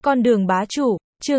Con đường bá chủ, chương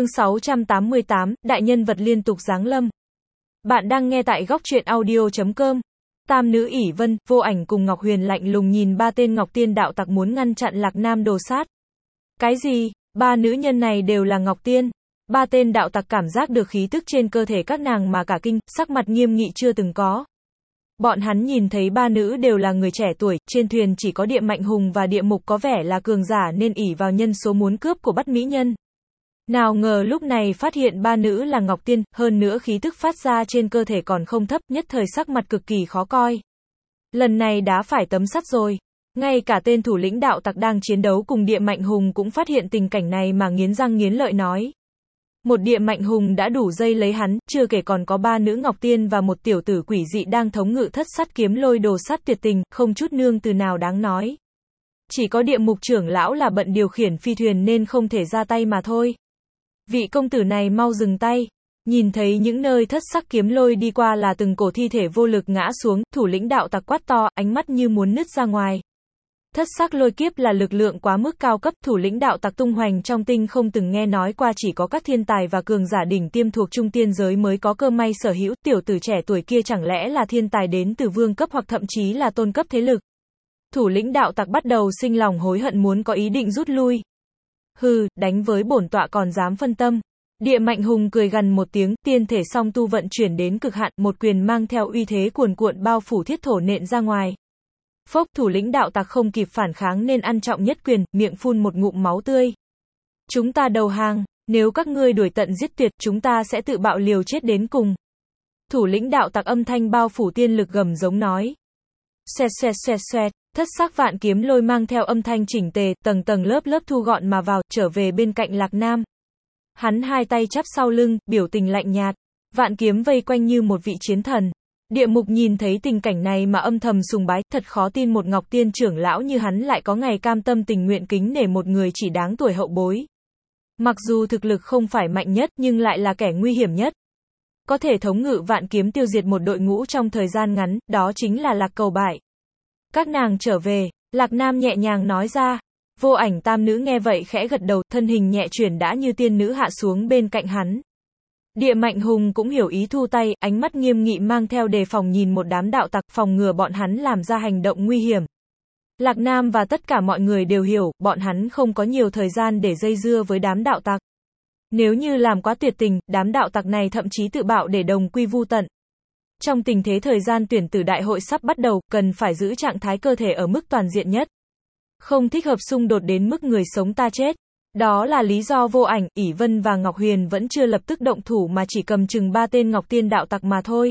688, đại nhân vật liên tục giáng lâm. Bạn đang nghe tại góc truyện audio.com. Tam nữ ỷ Vân, Vô Ảnh cùng Ngọc Huyền lạnh lùng nhìn ba tên Ngọc Tiên đạo tặc muốn ngăn chặn Lạc Nam đồ sát. Cái gì? Ba nữ nhân này đều là Ngọc Tiên. Ba tên đạo tặc cảm giác được khí tức trên cơ thể các nàng mà cả kinh, sắc mặt nghiêm nghị chưa từng có. Bọn hắn nhìn thấy ba nữ đều là người trẻ tuổi, trên thuyền chỉ có Địa Mạnh Hùng và Địa Mục có vẻ là cường giả nên ỷ vào nhân số muốn cướp của bắt mỹ nhân. Nào ngờ lúc này phát hiện ba nữ là Ngọc Tiên, hơn nữa khí tức phát ra trên cơ thể còn không thấp, nhất thời sắc mặt cực kỳ khó coi. Lần này đá phải tấm sắt rồi. Ngay cả tên thủ lĩnh đạo tặc đang chiến đấu cùng Địa Mạnh Hùng cũng phát hiện tình cảnh này mà nghiến răng nghiến lợi nói. Một Địa Mạnh Hùng đã đủ dây lấy hắn, chưa kể còn có ba nữ Ngọc Tiên và một tiểu tử quỷ dị đang thống ngự thất sắt kiếm lôi đồ sắt tuyệt tình, không chút nương từ nào đáng nói. Chỉ có Địa Mục trưởng lão là bận điều khiển phi thuyền nên không thể ra tay mà thôi. Vị công tử này mau dừng tay. Nhìn thấy những nơi thất sắc kiếm lôi đi qua là từng cổ thi thể vô lực ngã xuống, thủ lĩnh đạo tặc quát to, ánh mắt như muốn nứt ra ngoài. Thất sắc lôi kiếp là lực lượng quá mức cao cấp, thủ lĩnh đạo tặc tung hoành trong tinh không từng nghe nói qua, chỉ có các thiên tài và cường giả đỉnh tiêm thuộc trung tiên giới mới có cơ may sở hữu, tiểu tử trẻ tuổi kia chẳng lẽ là thiên tài đến từ vương cấp hoặc thậm chí là tôn cấp thế lực. Thủ lĩnh đạo tặc bắt đầu sinh lòng hối hận, muốn có ý định rút lui. Hừ, đánh với bổn tọa còn dám phân tâm. Địa Mạnh Hùng cười gằn một tiếng, tiên thể song tu vận chuyển đến cực hạn, một quyền mang theo uy thế cuồn cuộn bao phủ thiết thổ nện ra ngoài. Phốc, thủ lĩnh đạo tặc không kịp phản kháng nên ăn trọng nhất quyền, miệng phun một ngụm máu tươi. Chúng ta đầu hàng, nếu các ngươi đuổi tận giết tuyệt, chúng ta sẽ tự bạo liều chết đến cùng. Thủ lĩnh đạo tặc âm thanh bao phủ tiên lực gầm giống nói. Xoẹt xoẹt xoẹt xoẹt, thất sắc vạn kiếm lôi mang theo âm thanh chỉnh tề, tầng tầng lớp lớp thu gọn mà vào, trở về bên cạnh Lạc Nam. Hắn hai tay chắp sau lưng, biểu tình lạnh nhạt. Vạn kiếm vây quanh như một vị chiến thần. Địa Mục nhìn thấy tình cảnh này mà âm thầm sùng bái, thật khó tin một Ngọc Tiên trưởng lão như hắn lại có ngày cam tâm tình nguyện kính nể một người chỉ đáng tuổi hậu bối. Mặc dù thực lực không phải mạnh nhất nhưng lại là kẻ nguy hiểm nhất. Có thể thống ngự vạn kiếm tiêu diệt một đội ngũ trong thời gian ngắn, đó chính là Lạc Cầu Bại. Các nàng trở về, Lạc Nam nhẹ nhàng nói ra. Vô Ảnh tam nữ nghe vậy khẽ gật đầu, thân hình nhẹ chuyển đã như tiên nữ hạ xuống bên cạnh hắn. Địa Mạnh Hùng cũng hiểu ý thu tay, ánh mắt nghiêm nghị mang theo đề phòng nhìn một đám đạo tặc, phòng ngừa bọn hắn làm ra hành động nguy hiểm. Lạc Nam và tất cả mọi người đều hiểu, bọn hắn không có nhiều thời gian để dây dưa với đám đạo tặc. Nếu như làm quá tuyệt tình, đám đạo tặc này thậm chí tự bạo để đồng quy vu tận. Trong tình thế thời gian tuyển tử đại hội sắp bắt đầu, cần phải giữ trạng thái cơ thể ở mức toàn diện nhất. Không thích hợp xung đột đến mức người sống ta chết. Đó là lý do Vô Ảnh, ỷ Vân và Ngọc Huyền vẫn chưa lập tức động thủ mà chỉ cầm chừng ba tên Ngọc Tiên đạo tặc mà thôi.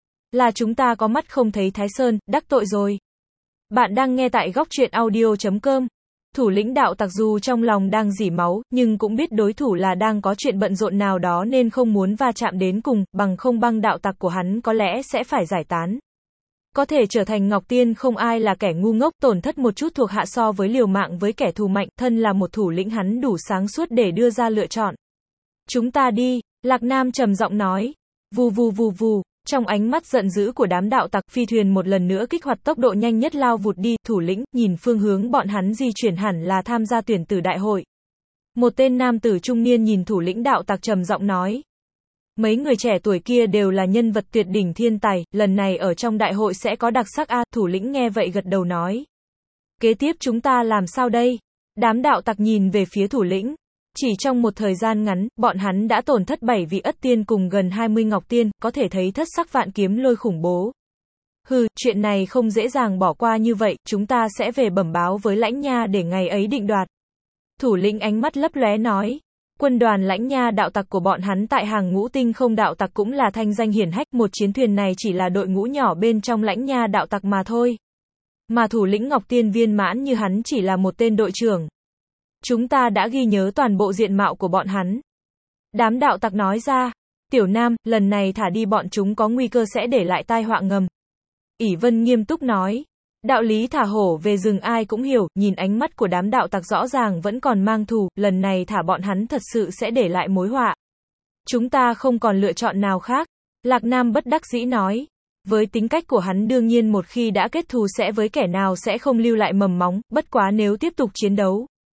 Là chúng ta có mắt không thấy Thái Sơn, đắc tội rồi. Bạn đang nghe tại góc truyện audio.com. Thủ lĩnh đạo tặc dù trong lòng đang rỉ máu, nhưng cũng biết đối thủ là đang có chuyện bận rộn nào đó nên không muốn va chạm đến cùng, bằng không băng đạo tặc của hắn có lẽ sẽ phải giải tán. Có thể trở thành Ngọc Tiên không ai là kẻ ngu ngốc, tổn thất một chút thuộc hạ so với liều mạng với kẻ thù mạnh, thân là một thủ lĩnh hắn đủ sáng suốt để đưa ra lựa chọn. Chúng ta đi, Lạc Nam trầm giọng nói. Vù vù vù vù, trong ánh mắt giận dữ của đám đạo tặc, phi thuyền một lần nữa kích hoạt tốc độ nhanh nhất lao vụt đi, thủ lĩnh, nhìn phương hướng bọn hắn di chuyển hẳn là tham gia tuyển tử đại hội. Một tên nam tử trung niên nhìn thủ lĩnh đạo tặc trầm giọng nói. Mấy người trẻ tuổi kia đều là nhân vật tuyệt đỉnh thiên tài, lần này ở trong đại hội sẽ có đặc sắc a. Thủ lĩnh nghe vậy gật đầu nói. Kế tiếp chúng ta làm sao đây? Đám đạo tặc nhìn về phía thủ lĩnh. Chỉ trong một thời gian ngắn, bọn hắn đã tổn thất 7 vị ất tiên cùng gần 20 ngọc tiên, có thể thấy thất sắc vạn kiếm lôi khủng bố. Hừ, chuyện này không dễ dàng bỏ qua như vậy, chúng ta sẽ về bẩm báo với Lãnh Nha để ngày ấy định đoạt. Thủ lĩnh ánh mắt lấp lóe nói. Quân đoàn Lãnh Nha đạo tặc của bọn hắn tại hàng ngũ tinh không đạo tặc cũng là thanh danh hiển hách, một chiến thuyền này chỉ là đội ngũ nhỏ bên trong Lãnh Nha đạo tặc mà thôi. Mà thủ lĩnh Ngọc Tiên viên mãn như hắn chỉ là một tên đội trưởng. Chúng ta đã ghi nhớ toàn bộ diện mạo của bọn hắn. Đám đạo tặc nói ra. Tiểu Nam, lần này thả đi bọn chúng có nguy cơ sẽ để lại tai họa ngầm. ỷ Vân nghiêm túc nói. Đạo lý thả hổ về rừng ai cũng hiểu, nhìn ánh mắt của đám đạo tặc rõ ràng vẫn còn mang thù, lần này thả bọn hắn thật sự sẽ để lại mối họa. Chúng ta không còn lựa chọn nào khác. Lạc Nam bất đắc dĩ nói. Với tính cách của hắn đương nhiên một khi đã kết thù sẽ với kẻ nào sẽ không lưu lại mầm móng, bất quá nếu tiếp tục chiến đấu.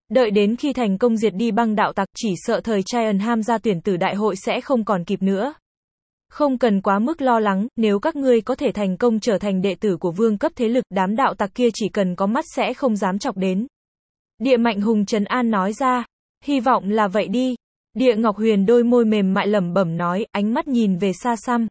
Đợi đến khi thành công diệt đi băng đạo tặc, chỉ sợ thời Traian Ham ra tuyển tử đại hội sẽ không còn kịp nữa. Không cần quá mức lo lắng, nếu các ngươi có thể thành công trở thành đệ tử của vương cấp thế lực, đám đạo tặc kia chỉ cần có mắt sẽ không dám chọc đến. Địa Mạnh Hùng trấn an nói ra. Hy vọng là vậy đi. Địa Ngọc Huyền đôi môi mềm mại lẩm bẩm nói, ánh mắt nhìn về xa xăm.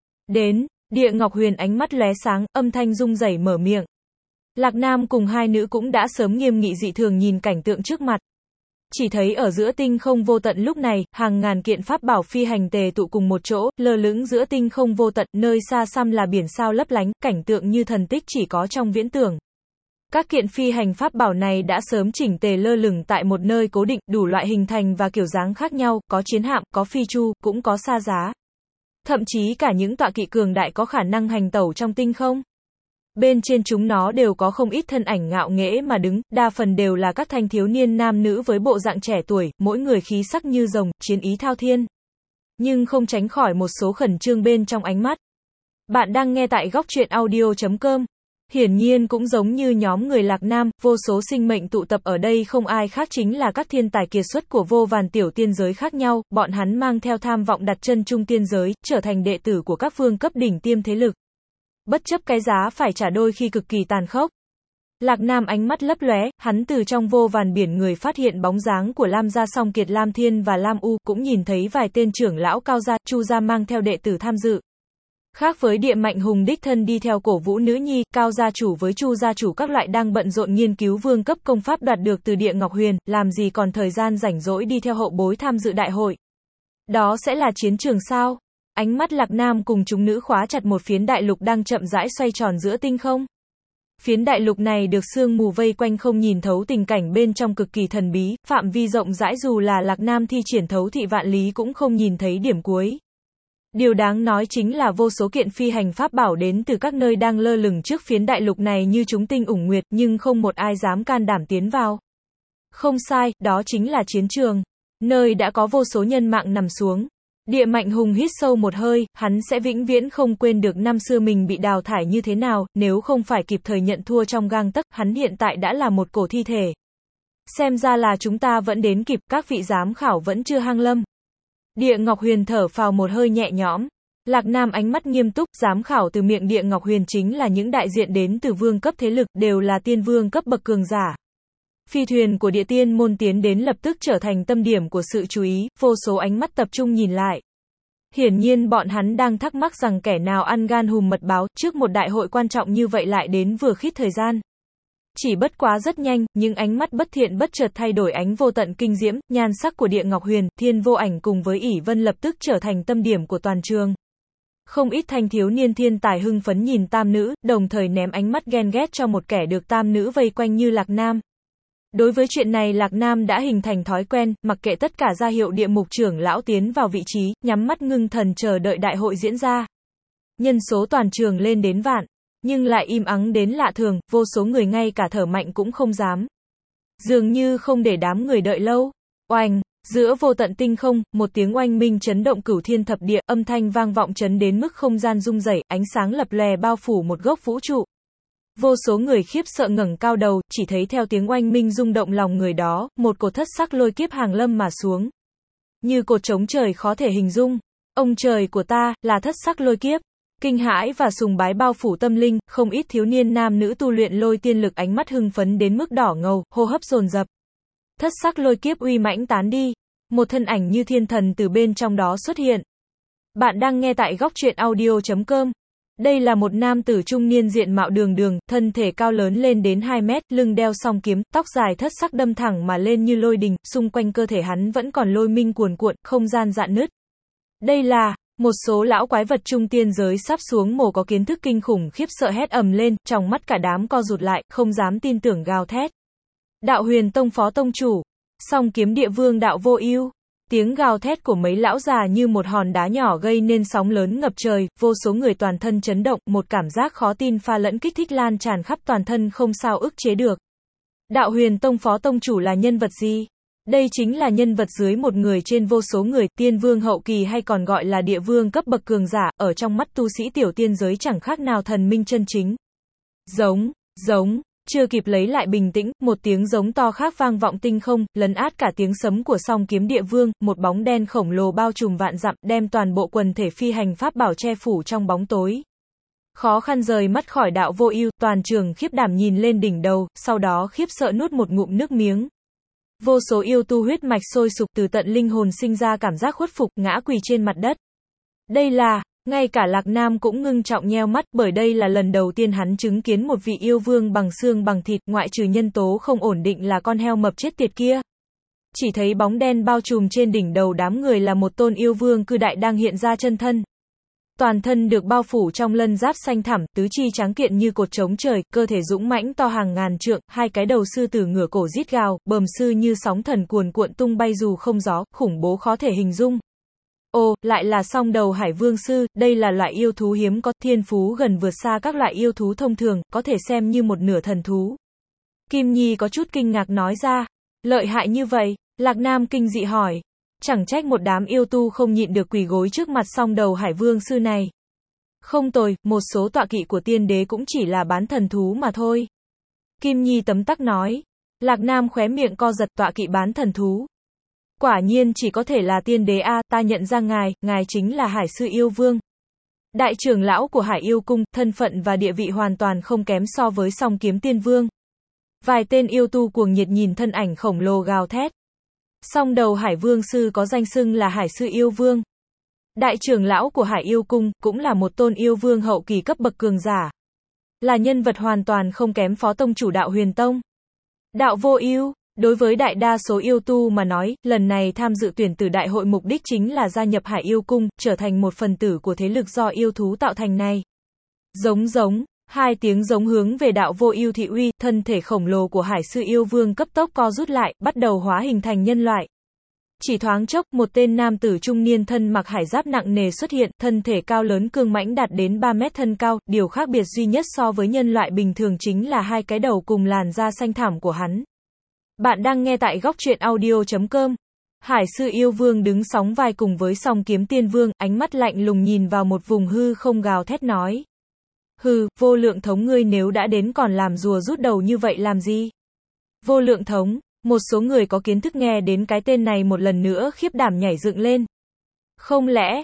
Đến, Địa Ngọc Huyền ánh mắt lóe sáng, âm thanh rung rẩy mở miệng. Lạc Nam cùng hai nữ cũng đã sớm nghiêm nghị dị thường nhìn cảnh tượng trước mặt. Chỉ thấy ở giữa tinh không vô tận lúc này, hàng ngàn kiện pháp bảo phi hành tề tụ cùng một chỗ, lơ lửng giữa tinh không vô tận, nơi xa xăm là biển sao lấp lánh, cảnh tượng như thần tích chỉ có trong viễn tưởng. Các kiện phi hành pháp bảo này đã sớm chỉnh tề lơ lửng tại một nơi cố định, đủ loại hình thành và kiểu dáng khác nhau, có chiến hạm, có phi chu, cũng có xa giá. Thậm chí cả những tọa kỵ cường đại có khả năng hành tẩu trong tinh không. Bên trên chúng nó đều có không ít thân ảnh ngạo nghễ mà đứng, đa phần đều là các thanh thiếu niên nam nữ với bộ dạng trẻ tuổi, mỗi người khí sắc như rồng, chiến ý thao thiên. Nhưng không tránh khỏi một số khẩn trương bên trong ánh mắt. Bạn đang nghe tại góc truyện audio.com. Hiển nhiên cũng giống như nhóm người Lạc Nam, vô số sinh mệnh tụ tập ở đây không ai khác chính là các thiên tài kiệt xuất của vô vàn tiểu tiên giới khác nhau, bọn hắn mang theo tham vọng đặt chân trung tiên giới, trở thành đệ tử của các vương cấp đỉnh tiêm thế lực. Bất chấp cái giá phải trả đôi khi cực kỳ tàn khốc. Lạc Nam ánh mắt lấp lóe, hắn từ trong vô vàn biển người phát hiện bóng dáng của Lam gia Song Kiệt, Lam Thiên và Lam U, cũng nhìn thấy vài tên trưởng lão Cao gia, Chu gia mang theo đệ tử tham dự. Khác với Địa Mạnh Hùng đích thân đi theo cổ vũ nữ nhi, Cao gia chủ với Chu gia chủ các loại đang bận rộn nghiên cứu vương cấp công pháp đoạt được từ Địa Ngọc Huyền, làm gì còn thời gian rảnh rỗi đi theo hậu bối tham dự đại hội. Đó sẽ là chiến trường sao? Ánh mắt Lạc Nam cùng chúng nữ khóa chặt một phiến đại lục đang chậm rãi xoay tròn giữa tinh không. Phiến đại lục này được sương mù vây quanh không nhìn thấu, tình cảnh bên trong cực kỳ thần bí, phạm vi rộng rãi, dù là Lạc Nam thi triển thấu thị vạn lý cũng không nhìn thấy điểm cuối. Điều đáng nói chính là vô số kiện phi hành pháp bảo đến từ các nơi đang lơ lửng trước phiến đại lục này như chúng tinh ủng nguyệt, nhưng không một ai dám can đảm tiến vào. Không sai, đó chính là chiến trường, nơi đã có vô số nhân mạng nằm xuống. Địa Mạnh Hùng hít sâu một hơi, hắn sẽ vĩnh viễn không quên được năm xưa mình bị đào thải như thế nào, nếu không phải kịp thời nhận thua trong gang tấc, hắn hiện tại đã là một cổ thi thể. Xem ra là chúng ta vẫn đến kịp, các vị giám khảo vẫn chưa hang lâm. Địa Ngọc Huyền thở phào một hơi nhẹ nhõm. Lạc Nam ánh mắt nghiêm túc, giám khảo từ miệng Địa Ngọc Huyền chính là những đại diện đến từ vương cấp thế lực, đều là tiên vương cấp bậc cường giả. Phi thuyền của Địa Tiên môn tiến đến lập tức trở thành tâm điểm của sự chú ý, vô số ánh mắt tập trung nhìn lại. Hiển nhiên bọn hắn đang thắc mắc rằng kẻ nào ăn gan hùm mật báo, trước một đại hội quan trọng như vậy lại đến vừa khít thời gian. Chỉ bất quá rất nhanh, những ánh mắt bất thiện bất chợt thay đổi ánh vô tận kinh diễm, nhan sắc của Địa Ngọc Huyền, Thiên Vô Ảnh cùng với ỷ Vân lập tức trở thành tâm điểm của toàn trường. Không ít thanh thiếu niên thiên tài hưng phấn nhìn tam nữ, đồng thời ném ánh mắt ghen ghét cho một kẻ được tam nữ vây quanh như Lạc Nam. Đối với chuyện này Lạc Nam đã hình thành thói quen, mặc kệ tất cả ra hiệu địa mục trưởng lão tiến vào vị trí, nhắm mắt ngưng thần chờ đợi đại hội diễn ra. Nhân số toàn trường lên đến vạn, nhưng lại im ắng đến lạ thường, vô số người ngay cả thở mạnh cũng không dám. Dường như không để đám người đợi lâu. Oanh, giữa vô tận tinh không, một tiếng oanh minh chấn động cửu thiên thập địa, âm thanh vang vọng chấn đến mức không gian rung rẩy, ánh sáng lập lòe bao phủ một góc vũ trụ. Vô số người khiếp sợ ngẩng cao đầu, chỉ thấy theo tiếng oanh minh rung động lòng người đó, một cột thất sắc lôi kiếp hàng lâm mà xuống. Như cột trống trời khó thể hình dung. Ông trời của ta, là thất sắc lôi kiếp. Kinh hãi và sùng bái bao phủ tâm linh, không ít thiếu niên nam nữ tu luyện lôi tiên lực ánh mắt hưng phấn đến mức đỏ ngầu, hô hấp dồn dập. Thất sắc lôi kiếp uy mãnh tán đi, một thân ảnh như thiên thần từ bên trong đó xuất hiện. Bạn đang nghe tại góc truyện audio.com. Đây là một nam tử trung niên diện mạo đường đường, thân thể cao lớn lên đến 2 mét, lưng đeo song kiếm, tóc dài thất sắc đâm thẳng mà lên như lôi đình, xung quanh cơ thể hắn vẫn còn lôi minh cuồn cuộn, không gian rạn nứt. Đây là, một số lão quái vật trung tiên giới sắp xuống mồ có kiến thức kinh khủng khiếp sợ hét ầm lên, trong mắt cả đám co rụt lại, không dám tin tưởng gào thét. Đạo Huyền Tông phó tông chủ, song kiếm địa vương Đạo Vô Ưu. Tiếng gào thét của mấy lão già như một hòn đá nhỏ gây nên sóng lớn ngập trời, vô số người toàn thân chấn động, một cảm giác khó tin pha lẫn kích thích lan tràn khắp toàn thân không sao ức chế được. Đạo Huyền Tông phó tông chủ là nhân vật gì? Đây chính là nhân vật dưới một người trên vô số người, tiên vương hậu kỳ hay còn gọi là địa vương cấp bậc cường giả, ở trong mắt tu sĩ tiểu tiên giới chẳng khác nào thần minh chân chính. Giống, Chưa kịp lấy lại bình tĩnh, một tiếng giống to khác vang vọng tinh không, lấn át cả tiếng sấm của song kiếm địa vương, một bóng đen khổng lồ bao trùm vạn dặm, đem toàn bộ quần thể phi hành pháp bảo che phủ trong bóng tối. Khó khăn rời mắt khỏi Đạo Vô Ưu, toàn trường khiếp đảm nhìn lên đỉnh đầu, sau đó khiếp sợ nuốt một ngụm nước miếng. Vô số yêu tu huyết mạch sôi sục từ tận linh hồn sinh ra cảm giác khuất phục, ngã quỳ trên mặt đất. Đây là, ngay cả Lạc Nam cũng ngưng trọng nheo mắt, bởi đây là lần đầu tiên hắn chứng kiến một vị yêu vương bằng xương bằng thịt, ngoại trừ nhân tố không ổn định là con heo mập chết tiệt kia. Chỉ thấy bóng đen bao trùm trên đỉnh đầu đám người là một tôn yêu vương cư đại đang hiện ra chân thân. Toàn thân được bao phủ trong lân giáp xanh thẳm, tứ chi tráng kiện như cột trống trời, cơ thể dũng mãnh to hàng ngàn trượng, hai cái đầu sư tử ngửa cổ rít gào, bờm sư như sóng thần cuồn cuộn tung bay dù không gió, khủng bố khó thể hình dung. Ồ, lại là song đầu hải vương sư, đây là loại yêu thú hiếm có, thiên phú gần vượt xa các loại yêu thú thông thường, có thể xem như một nửa thần thú. Kim Nhi có chút kinh ngạc nói ra, lợi hại như vậy, Lạc Nam kinh dị hỏi. Chẳng trách một đám yêu tu không nhịn được quỳ gối trước mặt song đầu hải vương sư này. Không tồi, một số tọa kỵ của tiên đế cũng chỉ là bán thần thú mà thôi. Kim Nhi tấm tắc nói. Lạc Nam khóe miệng co giật, tọa kỵ bán thần thú. Quả nhiên chỉ có thể là tiên đế a, ta nhận ra ngài chính là Hải Sư Yêu Vương. Đại trưởng lão của Hải Yêu Cung, thân phận và địa vị hoàn toàn không kém so với song kiếm tiên vương. Vài tên yêu tu cuồng nhiệt nhìn thân ảnh khổng lồ gào thét. Song đầu Hải Vương sư có danh xưng là Hải Sư Yêu Vương. Đại trưởng lão của Hải Yêu Cung, cũng là một tôn yêu vương hậu kỳ cấp bậc cường giả. Là nhân vật hoàn toàn không kém phó tông chủ Đạo Huyền Tông. Đạo Vô Ưu, đối với đại đa số yêu tu mà nói, lần này tham dự tuyển tử đại hội mục đích chính là gia nhập Hải Yêu Cung, trở thành một phần tử của thế lực do yêu thú tạo thành này. Giống. Hai tiếng giống hướng về Đạo Vô Ưu thị uy, thân thể khổng lồ của Hải Sư Yêu Vương cấp tốc co rút lại, bắt đầu hóa hình thành nhân loại. Chỉ thoáng chốc, một tên nam tử trung niên thân mặc hải giáp nặng nề xuất hiện, thân thể cao lớn cương mãnh đạt đến 3 mét thân cao, điều khác biệt duy nhất so với nhân loại bình thường chính là hai cái đầu cùng làn da xanh thẳm của hắn. Bạn đang nghe tại góc truyện audio.com. Hải Sư Yêu Vương đứng sóng vai cùng với song kiếm tiên vương, ánh mắt lạnh lùng nhìn vào một vùng hư không gào thét nói. Hừ, Vô Lượng Thống ngươi nếu đã đến còn làm rùa rút đầu như vậy làm gì? Vô Lượng Thống, một số người có kiến thức nghe đến cái tên này một lần nữa khiếp đảm nhảy dựng lên. Không lẽ,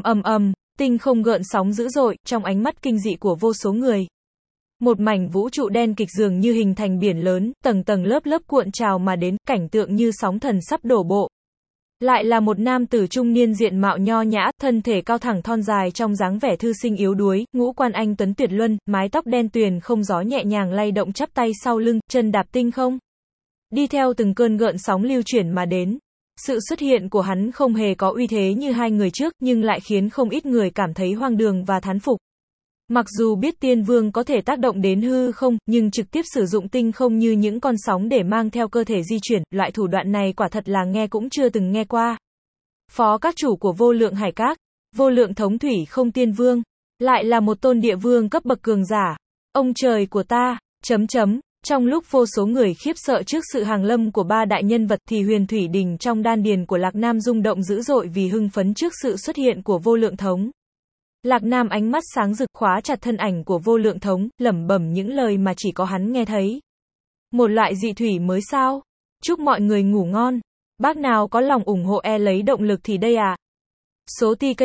tinh không gợn sóng dữ dội, trong ánh mắt kinh dị của vô số người. Một mảnh vũ trụ đen kịch dường như hình thành biển lớn, tầng tầng lớp lớp cuộn trào mà đến, cảnh tượng như sóng thần sắp đổ bộ. Lại là một nam tử trung niên diện mạo nho nhã, thân thể cao thẳng thon dài trong dáng vẻ thư sinh yếu đuối, ngũ quan anh tuấn tuyệt luân, mái tóc đen tuyền không gió nhẹ nhàng lay động chắp tay sau lưng, chân đạp tinh không. Đi theo từng cơn gợn sóng lưu chuyển mà đến. Sự xuất hiện của hắn không hề có uy thế như hai người trước, nhưng lại khiến không ít người cảm thấy hoang đường và thán phục. Mặc dù biết tiên vương có thể tác động đến hư không, nhưng trực tiếp sử dụng tinh không như những con sóng để mang theo cơ thể di chuyển, loại thủ đoạn này quả thật là nghe cũng chưa từng nghe qua. Phó các chủ của Vô Lượng Hải Các, Vô Lượng Thống Thủy Không Tiên Vương, lại là một tôn địa vương cấp bậc cường giả. Ông trời của ta, Trong lúc vô số người khiếp sợ trước sự hàng lâm của ba đại nhân vật thì huyền thủy đình trong đan điền của Lạc Nam rung động dữ dội vì hưng phấn trước sự xuất hiện của Vô Lượng Thống. Lạc Nam ánh mắt sáng rực khóa chặt thân ảnh của Vô Lượng Thống, lẩm bẩm những lời mà chỉ có hắn nghe thấy. Một loại dị thủy mới sao? Chúc mọi người ngủ ngon. Bác nào có lòng ủng hộ lấy động lực thì đây à. Số TK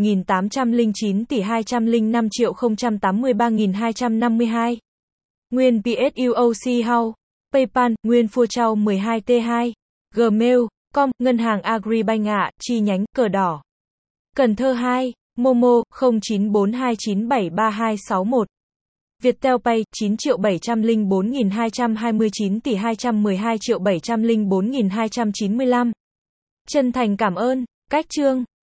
1809 tỷ 205.083.252. Nguyên PSUOC House. PayPal, Nguyên Phua Trao 12T2. Gmail, com, Ngân hàng Agribank ạ, chi nhánh, cờ đỏ. Cần Thơ 2. Momo, 0942973261. Viettel Pay, 9.704.229 tỷ 212.704.295. Chân thành cảm ơn. Cách chương.